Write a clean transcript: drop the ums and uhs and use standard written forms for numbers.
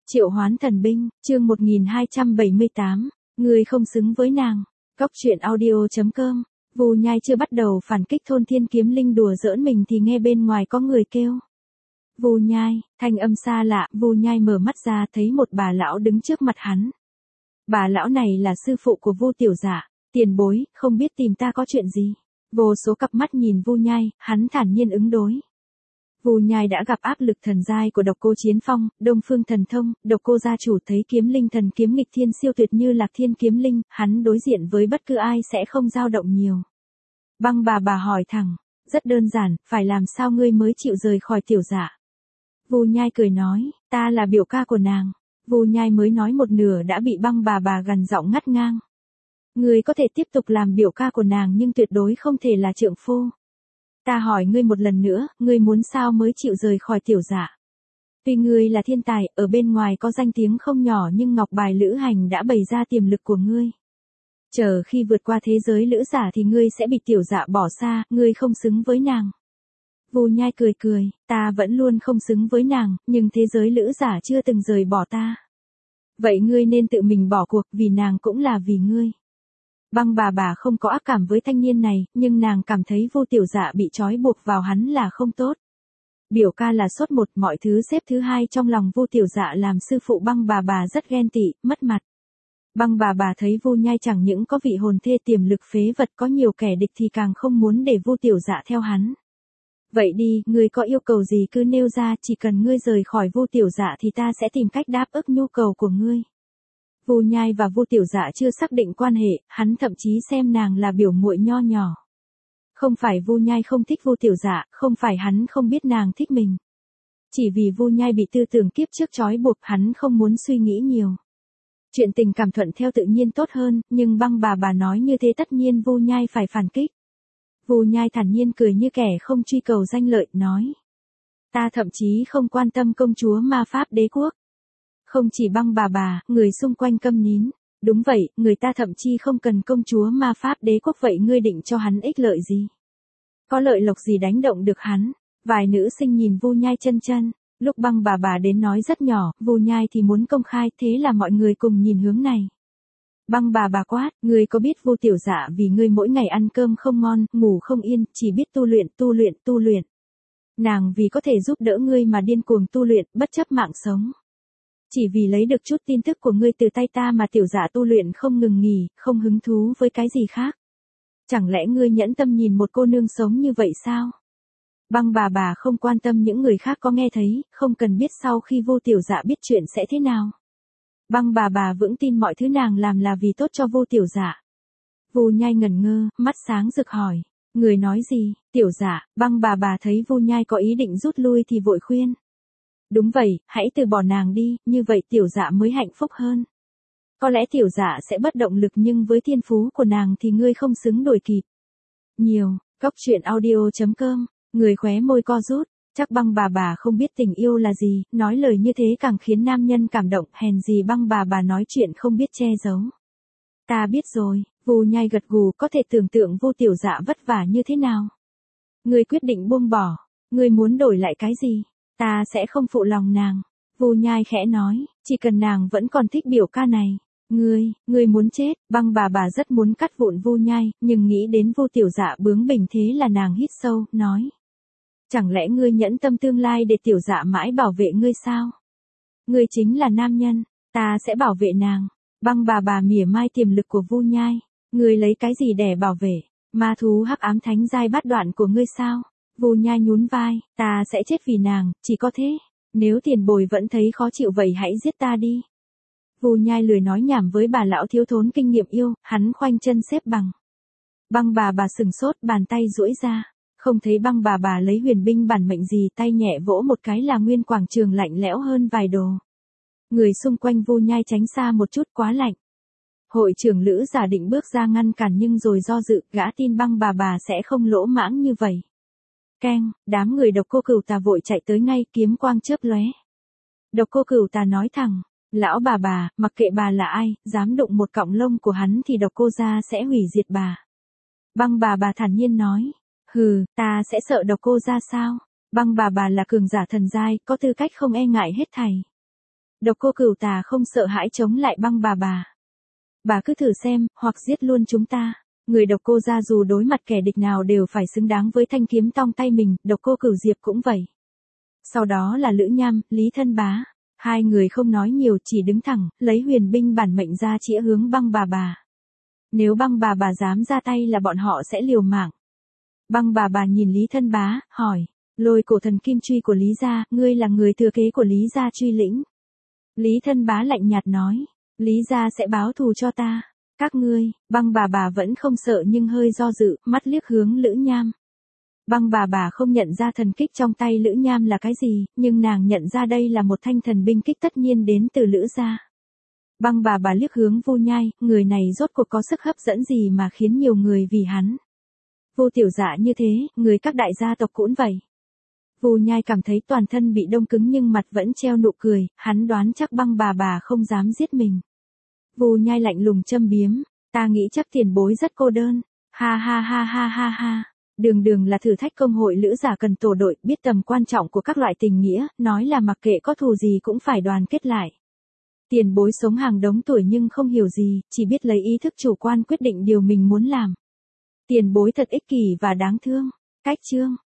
Triệu Hoán Thần Binh, chương 1278, người không xứng với nàng. Cóc truyện audio.com. Vu Nhai chưa bắt đầu phản kích thôn thiên kiếm linh đùa giỡn mình thì nghe bên ngoài có người kêu. Vu Nhai, thanh âm xa lạ, Vu Nhai mở mắt ra thấy một bà lão đứng trước mặt hắn. Bà lão này là sư phụ của Vu tiểu dạ, tiền bối, không biết tìm ta có chuyện gì. Vô số cặp mắt nhìn Vu Nhai, hắn thản nhiên ứng đối. Vu Nhai đã gặp áp lực thần giai của Độc Cô Chiến Phong, Đông Phương Thần Thông, Độc Cô gia chủ thấy kiếm linh thần kiếm nghịch thiên siêu tuyệt như Lạc Thiên kiếm linh, hắn đối diện với bất cứ ai sẽ không dao động nhiều. Băng bà hỏi thẳng, rất đơn giản, phải làm sao ngươi mới chịu rời khỏi tiểu dạ. Vu Nhai cười nói, ta là biểu ca của nàng. Vu Nhai mới nói một nửa đã bị băng bà gằn giọng ngắt ngang. Ngươi có thể tiếp tục làm biểu ca của nàng nhưng tuyệt đối không thể là trượng phu. Ta hỏi ngươi một lần nữa, ngươi muốn sao mới chịu rời khỏi tiểu dạ. Tuy ngươi là thiên tài, ở bên ngoài có danh tiếng không nhỏ nhưng ngọc bài lữ hành đã bày ra tiềm lực của ngươi. Chờ khi vượt qua thế giới lữ giả thì ngươi sẽ bị tiểu dạ bỏ xa, ngươi không xứng với nàng. Vu Nhai cười, ta vẫn luôn không xứng với nàng, nhưng thế giới lữ giả chưa từng rời bỏ ta. Vậy ngươi nên tự mình bỏ cuộc, vì nàng cũng là vì ngươi. Băng bà không có ác cảm với thanh niên này, nhưng nàng cảm thấy Vu tiểu dạ bị trói buộc vào hắn là không tốt. Biểu ca là sốt một, mọi thứ xếp thứ hai trong lòng Vu tiểu dạ làm sư phụ băng bà rất ghen tị, mất mặt. Băng bà thấy Vu Nhai chẳng những có vị hồn thê tiềm lực phế vật có nhiều kẻ địch thì càng không muốn để Vu tiểu dạ theo hắn. Vậy đi, ngươi có yêu cầu gì cứ nêu ra, chỉ cần ngươi rời khỏi Vu tiểu dạ thì ta sẽ tìm cách đáp ứng nhu cầu của ngươi. Vu Nhai và Vu tiểu dạ chưa xác định quan hệ, hắn thậm chí xem nàng là biểu muội nho nhỏ. Không phải Vu Nhai không thích Vu tiểu dạ, không phải hắn không biết nàng thích mình. Chỉ vì Vu Nhai bị tư tưởng kiếp trước trói buộc, hắn không muốn suy nghĩ nhiều. Chuyện tình cảm thuận theo tự nhiên tốt hơn, nhưng băng bà nói như thế tất nhiên Vu Nhai phải phản kích. Vu Nhai thản nhiên cười như kẻ không truy cầu danh lợi, nói. Ta thậm chí không quan tâm công chúa ma pháp đế quốc. Không chỉ băng bà, người xung quanh câm nín. Đúng vậy, người ta thậm chí không cần công chúa ma pháp đế quốc, vậy ngươi định cho hắn ích lợi gì? Có lợi lộc gì đánh động được hắn? Vài nữ sinh nhìn Vu Nhai chân. Lúc băng bà đến nói rất nhỏ, Vu Nhai thì muốn công khai, thế là mọi người cùng nhìn hướng này. Băng bà quát, ngươi có biết Vu tiểu dạ vì ngươi mỗi ngày ăn cơm không ngon, ngủ không yên, chỉ biết tu luyện. Nàng vì có thể giúp đỡ ngươi mà điên cuồng tu luyện, bất chấp mạng sống. Chỉ vì lấy được chút tin tức của ngươi từ tay ta mà tiểu dạ tu luyện không ngừng nghỉ, không hứng thú với cái gì khác. Chẳng lẽ ngươi nhẫn tâm nhìn một cô nương sống như vậy sao? Băng bà không quan tâm những người khác có nghe thấy, không cần biết sau khi Vu tiểu dạ biết chuyện sẽ thế nào. Băng bà vững tin mọi thứ nàng làm là vì tốt cho Vu tiểu dạ. Vu Nhai ngẩn ngơ, mắt sáng rực hỏi, người nói gì? Tiểu dạ, băng bà thấy Vu Nhai có ý định rút lui thì vội khuyên. Đúng vậy, hãy từ bỏ nàng đi, như vậy tiểu dạ mới hạnh phúc hơn. Có lẽ tiểu dạ sẽ bất động lực nhưng với thiên phú của nàng thì ngươi không xứng đuổi kịp. Nhiều, cóc truyện audio.com, người khóe môi co rút, chắc băng bà không biết tình yêu là gì, nói lời như thế càng khiến nam nhân cảm động, hèn gì băng bà nói chuyện không biết che giấu. Ta biết rồi, Vu Nhai gật gù, có thể tưởng tượng Vu tiểu dạ vất vả như thế nào. Ngươi quyết định buông bỏ, ngươi muốn đổi lại cái gì? Ta sẽ không phụ lòng nàng. Vu Nhai khẽ nói, chỉ cần nàng vẫn còn thích biểu ca này. Ngươi muốn chết, băng bà rất muốn cắt vụn Vu Nhai, nhưng nghĩ đến Vu tiểu dạ bướng bỉnh thế là nàng hít sâu, nói. Chẳng lẽ ngươi nhẫn tâm tương lai để tiểu dạ mãi bảo vệ ngươi sao? Ngươi chính là nam nhân, ta sẽ bảo vệ nàng. Băng bà mỉa mai tiềm lực của Vu Nhai. Ngươi lấy cái gì để bảo vệ? Ma thú hắc ám thánh giai bát đoạn của ngươi sao? Vu Nhai nhún vai, ta sẽ chết vì nàng, chỉ có thế. Nếu tiền bồi vẫn thấy khó chịu vậy hãy giết ta đi. Vu Nhai lười nói nhảm với bà lão thiếu thốn kinh nghiệm yêu, hắn khoanh chân xếp bằng. Băng bà sừng sốt, bàn tay duỗi ra. Không thấy băng bà lấy huyền binh bản mệnh gì, tay nhẹ vỗ một cái là nguyên quảng trường lạnh lẽo hơn vài đồ. Người xung quanh Vu Nhai tránh xa một chút, quá lạnh. Hội trưởng lữ giả định bước ra ngăn cản nhưng rồi do dự, gã tin băng bà sẽ không lỗ mãng như vậy. Keng, đám người Độc Cô Cửu Tà vội chạy tới ngay, kiếm quang chớp lóe. Độc Cô Cửu Tà nói thẳng, lão bà, mặc kệ bà là ai, dám đụng một cọng lông của hắn thì Độc Cô gia sẽ hủy diệt bà. Băng bà thản nhiên nói, hừ, ta sẽ sợ Độc Cô gia sao? Băng bà là cường giả thần giai, có tư cách không e ngại hết thảy. Độc Cô Cửu Tà không sợ hãi chống lại Băng bà. Bà cứ thử xem, hoặc giết luôn chúng ta. Người Độc Cô gia dù đối mặt kẻ địch nào đều phải xứng đáng với thanh kiếm tong tay mình, Độc Cô Cửu Diệp cũng vậy. Sau đó là Lữ Nham, Lý Thân Bá. Hai người không nói nhiều, chỉ đứng thẳng, lấy huyền binh bản mệnh ra chĩa hướng Băng bà. Nếu Băng bà dám ra tay là bọn họ sẽ liều mạng. Băng bà nhìn Lý Thân Bá, hỏi, Lôi Cổ Thần Kim Truy của Lý gia, ngươi là người thừa kế của Lý gia truy lĩnh. Lý Thân Bá lạnh nhạt nói, Lý gia sẽ báo thù cho ta. Các ngươi, Băng bà vẫn không sợ nhưng hơi do dự, mắt liếc hướng Lữ Nham. Băng bà không nhận ra thần kích trong tay Lữ Nham là cái gì, nhưng nàng nhận ra đây là một thanh thần binh kích tất nhiên đến từ Lữ gia. Băng bà liếc hướng Vu Nhai, người này rốt cuộc có sức hấp dẫn gì mà khiến nhiều người vì hắn. Vu tiểu dạ như thế, người các đại gia tộc cũng vậy. Vu Nhai cảm thấy toàn thân bị đông cứng nhưng mặt vẫn treo nụ cười, hắn đoán chắc Băng bà không dám giết mình. Vu Nhai lạnh lùng châm biếm, ta nghĩ chắc tiền bối rất cô đơn. Ha ha ha ha ha ha. Đường là thử thách công hội Lữ giả cần tổ đội, biết tầm quan trọng của các loại tình nghĩa, nói là mặc kệ có thù gì cũng phải đoàn kết lại. Tiền bối sống hàng đống tuổi nhưng không hiểu gì, chỉ biết lấy ý thức chủ quan quyết định điều mình muốn làm. Tiền bối thật ích kỷ và đáng thương. Cách chương